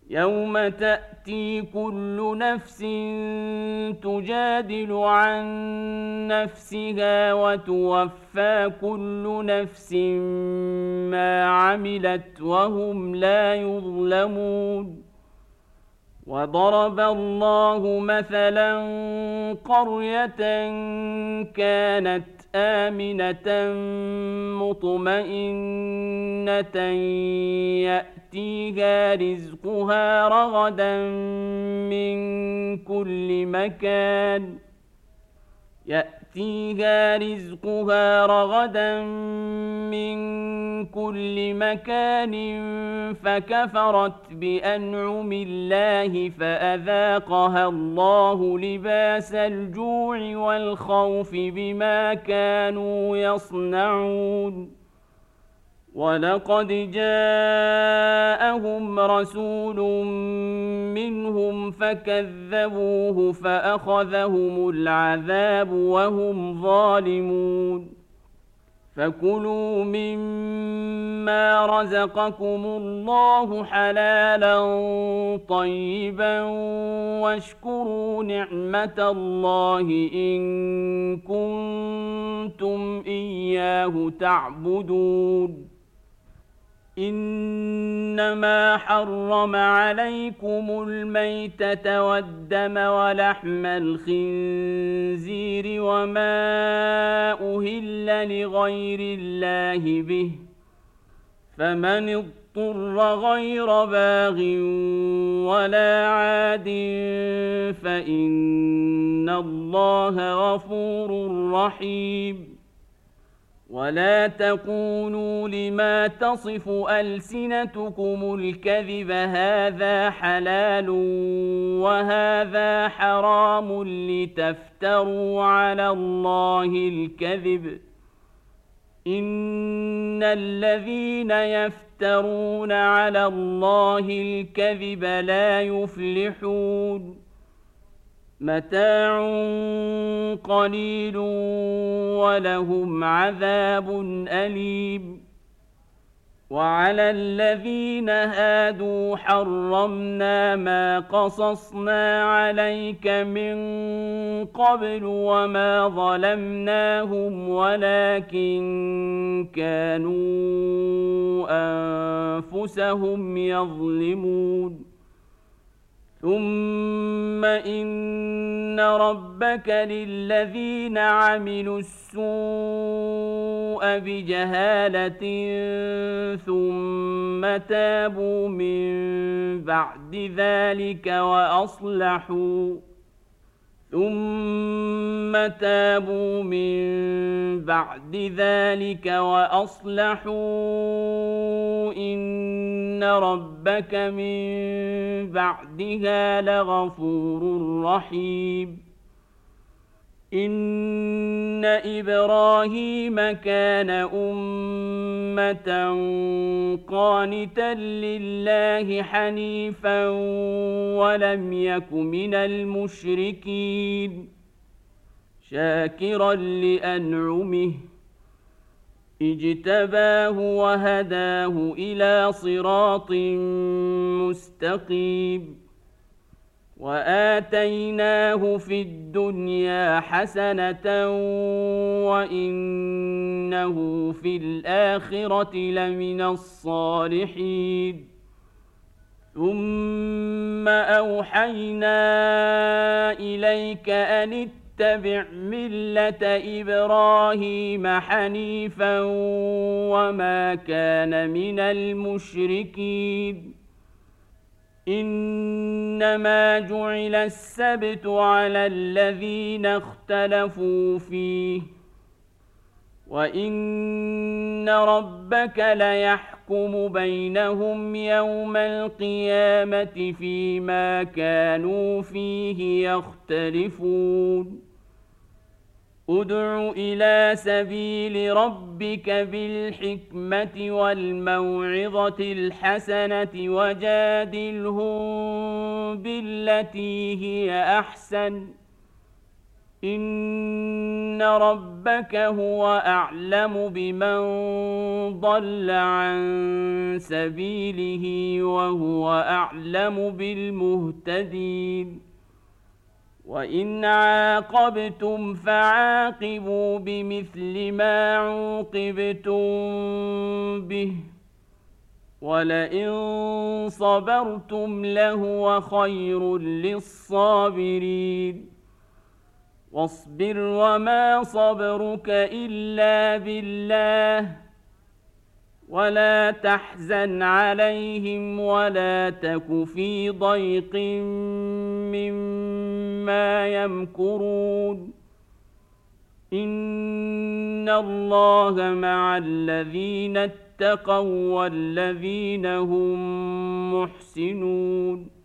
يوم تأتي كل نفس تجادل عن نفسها وتوفى كل نفس ما عملت وهم لا يظلمون. وضرب الله مثلا قرية كانت آمنة مطمئنة يأتيها رزقها رغدا من كل مكان فكفرت بأنعم الله فأذاقها الله لباس الجوع والخوف بما كانوا يصنعون. ولقد جاءهم رسول منهم فكذبوه فأخذهم العذاب وهم ظالمون. فكلوا مما رزقكم الله حلالا طيبا واشكروا نعمة الله إن كنتم إياه تعبدون. إنما حرم عليكم الميتة والدم ولحم الخنزير وما أهل لغير الله به، فمن اضطر غير باغ ولا عاد فإن الله غفور رحيم. ولا تقولوا لما تصف ألسنتكم الكذب هذا حلال وهذا حرام لتفتروا على الله الكذب. إن الذين يفترون على الله الكذب لا يفلحون. متاع قليل ولهم عذاب أليم. وعلى الذين هادوا حرمنا ما قصصنا عليك من قبل وما ظلمناهم ولكن كانوا أنفسهم يظلمون. ثم إن ربك للذين عملوا السوء بجهالة ثم تابوا من بعد ذلك وأصلحوا إن ربك من بعدها لغفور رحيم. إن إبراهيم كان أمة قانتا لله حنيفا ولم يك من المشركين شاكرا لأنعمه اجتباه وهداه إلى صراط مستقيم. وآتيناه في الدنيا حسنة وإنه في الآخرة لمن الصالحين. ثم أوحينا إليك أن اتبع ملة إبراهيم حنيفا وما كان من المشركين. إنما جعل السبت على الذين اختلفوا فيه وإن ربك ليحكم بينهم يوم القيامة فيما كانوا فيه يختلفون. ادع إلى سبيل ربك بالحكمة والموعظة الحسنة وجادلهم بالتي هي أحسن إن ربك هو أعلم بمن ضل عن سبيله وهو أعلم بالمهتدين وإن عاقبتم فعاقبوا بمثل ما عوقبتم به ولئن صبرتم لهو خير للصابرين واصبر وما صبرك إلا بالله ولا تحزن عليهم ولا تك في ضيق مما يمكرون إن الله مع الذين اتقوا والذين هم محسنون